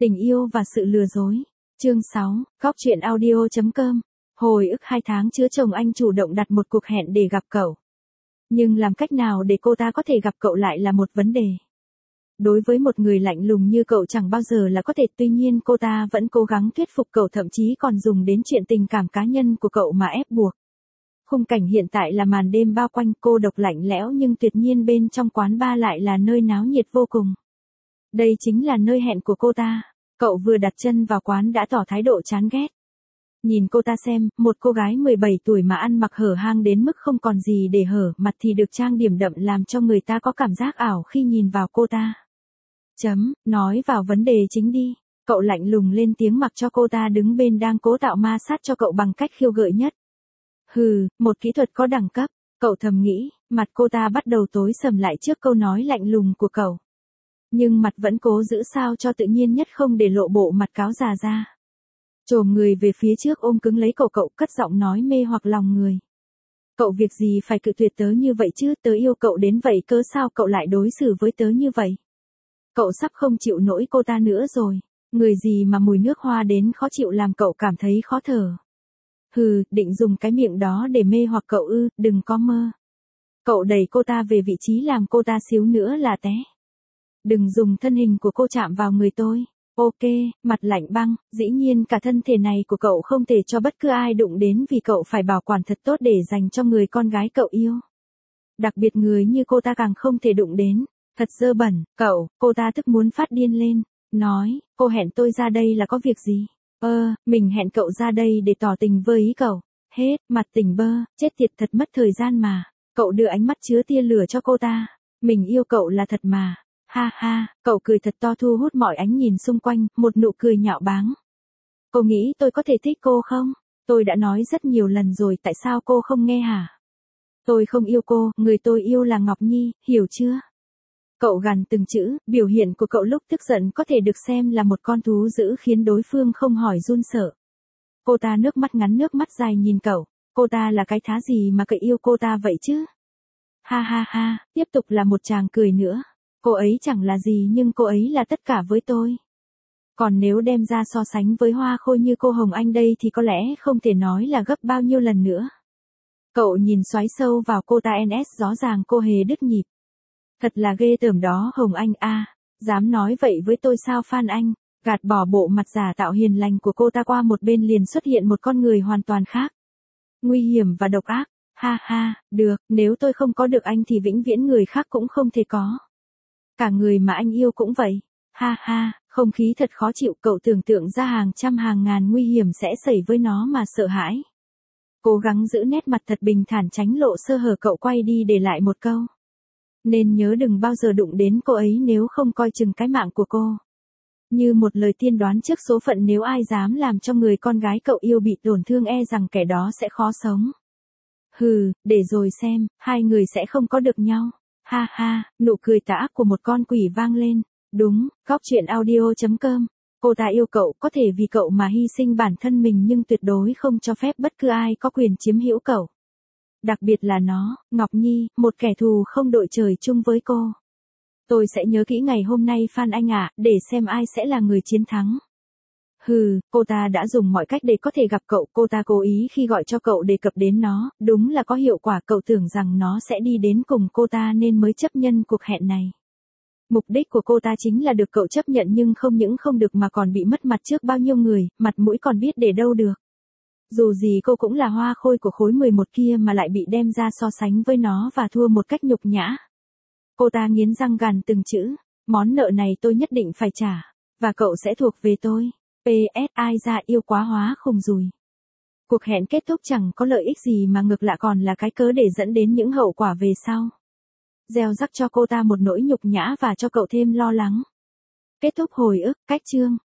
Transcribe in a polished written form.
Tình yêu và sự lừa dối. Chương 6, Góc truyện audio.com. Hồi ức 2 tháng chữa chồng anh chủ động đặt một cuộc hẹn để gặp cậu. Nhưng làm cách nào để cô ta có thể gặp cậu lại là một vấn đề. Đối với một người lạnh lùng như cậu chẳng bao giờ là có thể, tuy nhiên cô ta vẫn cố gắng thuyết phục cậu, thậm chí còn dùng đến chuyện tình cảm cá nhân của cậu mà ép buộc. Khung cảnh hiện tại là màn đêm bao quanh, cô độc lạnh lẽo nhưng tuyệt nhiên bên trong quán bar lại là nơi náo nhiệt vô cùng. Đây chính là nơi hẹn của cô ta. Cậu vừa đặt chân vào quán đã tỏ thái độ chán ghét. Nhìn cô ta xem, một cô gái 17 tuổi mà ăn mặc hở hang đến mức không còn gì để hở, mặt thì được trang điểm đậm làm cho người ta có cảm giác ảo khi nhìn vào cô ta. Nói vào vấn đề chính đi. Cậu lạnh lùng lên tiếng mặc cho cô ta đứng bên đang cố tạo ma sát cho cậu bằng cách khiêu gợi nhất. Một kỹ thuật có đẳng cấp, cậu thầm nghĩ, mặt cô ta bắt đầu tối sầm lại trước câu nói lạnh lùng của cậu. Nhưng mặt vẫn cố giữ sao cho tự nhiên nhất, không để lộ bộ mặt cáo già ra. Chồm người về phía trước ôm cứng lấy cậu, cất giọng nói mê hoặc lòng người. Cậu việc gì phải cự tuyệt tớ như vậy chứ, tớ yêu cậu đến vậy cớ sao cậu lại đối xử với tớ như vậy. Cậu sắp không chịu nổi cô ta nữa rồi. Người gì mà mùi nước hoa đến khó chịu làm cậu cảm thấy khó thở. Định dùng cái miệng đó để mê hoặc cậu ư, đừng có mơ. Cậu đẩy cô ta về vị trí làm cô ta xíu nữa là té. Đừng dùng thân hình của cô chạm vào người tôi. Ok, mặt lạnh băng, dĩ nhiên cả thân thể này của cậu không thể cho bất cứ ai đụng đến vì cậu phải bảo quản thật tốt để dành cho người con gái cậu yêu. Đặc biệt người như cô ta càng không thể đụng đến, thật dơ bẩn, cô ta tức muốn phát điên lên, nói, cô hẹn tôi ra đây là có việc gì? Mình hẹn cậu ra đây để tỏ tình với ý cậu. Hết, mặt tỉnh bơ, chết tiệt thật mất thời gian mà. Cậu đưa ánh mắt chứa tia lửa cho cô ta. Mình yêu cậu là thật mà. Ha, cậu cười thật to thu hút mọi ánh nhìn xung quanh, một nụ cười nhạo báng. Cô nghĩ tôi có thể thích cô không? Tôi đã nói rất nhiều lần rồi, tại sao cô không nghe hả? Tôi không yêu cô, người tôi yêu là Ngọc Nhi, hiểu chưa? Cậu gằn từng chữ, biểu hiện của cậu lúc tức giận có thể được xem là một con thú dữ khiến đối phương không hỏi run sợ. Cô ta nước mắt ngắn nước mắt dài nhìn cậu, cô ta là cái thá gì mà cậu yêu cô ta vậy chứ? Ha, tiếp tục là một tràng cười nữa. Cô ấy chẳng là gì nhưng cô ấy là tất cả với tôi. Còn nếu đem ra so sánh với hoa khôi như cô Hồng Anh đây thì có lẽ không thể nói là gấp bao nhiêu lần nữa. Cậu nhìn xoáy sâu vào cô ta, rõ ràng cô hề đứt nhịp. Thật là ghê tởm đó Hồng Anh à, dám nói vậy với tôi sao Phan Anh, gạt bỏ bộ mặt giả tạo hiền lành của cô ta qua một bên liền xuất hiện một con người hoàn toàn khác. Nguy hiểm và độc ác, ha, được, nếu tôi không có được anh thì vĩnh viễn người khác cũng không thể có. Cả người mà anh yêu cũng vậy, ha, không khí thật khó chịu, cậu tưởng tượng ra hàng trăm hàng ngàn nguy hiểm sẽ xảy với nó mà sợ hãi. Cố gắng giữ nét mặt thật bình thản tránh lộ sơ hở, cậu quay đi để lại một câu. Nên nhớ đừng bao giờ đụng đến cô ấy nếu không coi chừng cái mạng của cô. Như một lời tiên đoán trước số phận, nếu ai dám làm cho người con gái cậu yêu bị tổn thương e rằng kẻ đó sẽ khó sống. Để rồi xem, hai người sẽ không có được nhau. Ha, nụ cười tà ác của một con quỷ vang lên. Đúng, Góc truyện audio.com. Cô ta yêu cậu, có thể vì cậu mà hy sinh bản thân mình nhưng tuyệt đối không cho phép bất cứ ai có quyền chiếm hữu cậu. Đặc biệt là nó, Ngọc Nhi, một kẻ thù không đội trời chung với cô. Tôi sẽ nhớ kỹ ngày hôm nay Phan Anh ạ, để xem ai sẽ là người chiến thắng. Cô ta đã dùng mọi cách để có thể gặp cậu, cô ta cố ý khi gọi cho cậu đề cập đến nó, đúng là có hiệu quả, cậu tưởng rằng nó sẽ đi đến cùng cô ta nên mới chấp nhận cuộc hẹn này. Mục đích của cô ta chính là được cậu chấp nhận, nhưng không những không được mà còn bị mất mặt trước bao nhiêu người, mặt mũi còn biết để đâu được. Dù gì cô cũng là hoa khôi của khối 11 kia mà lại bị đem ra so sánh với nó và thua một cách nhục nhã. Cô ta nghiến răng gằn từng chữ, món nợ này tôi nhất định phải trả, và cậu sẽ thuộc về tôi. PS ai ra yêu quá hóa khùng rùi. Cuộc hẹn kết thúc chẳng có lợi ích gì mà ngược lại còn là cái cớ để dẫn đến những hậu quả về sau. Gieo rắc cho cô ta một nỗi nhục nhã và cho cậu thêm lo lắng. Kết thúc hồi ức, cách chương.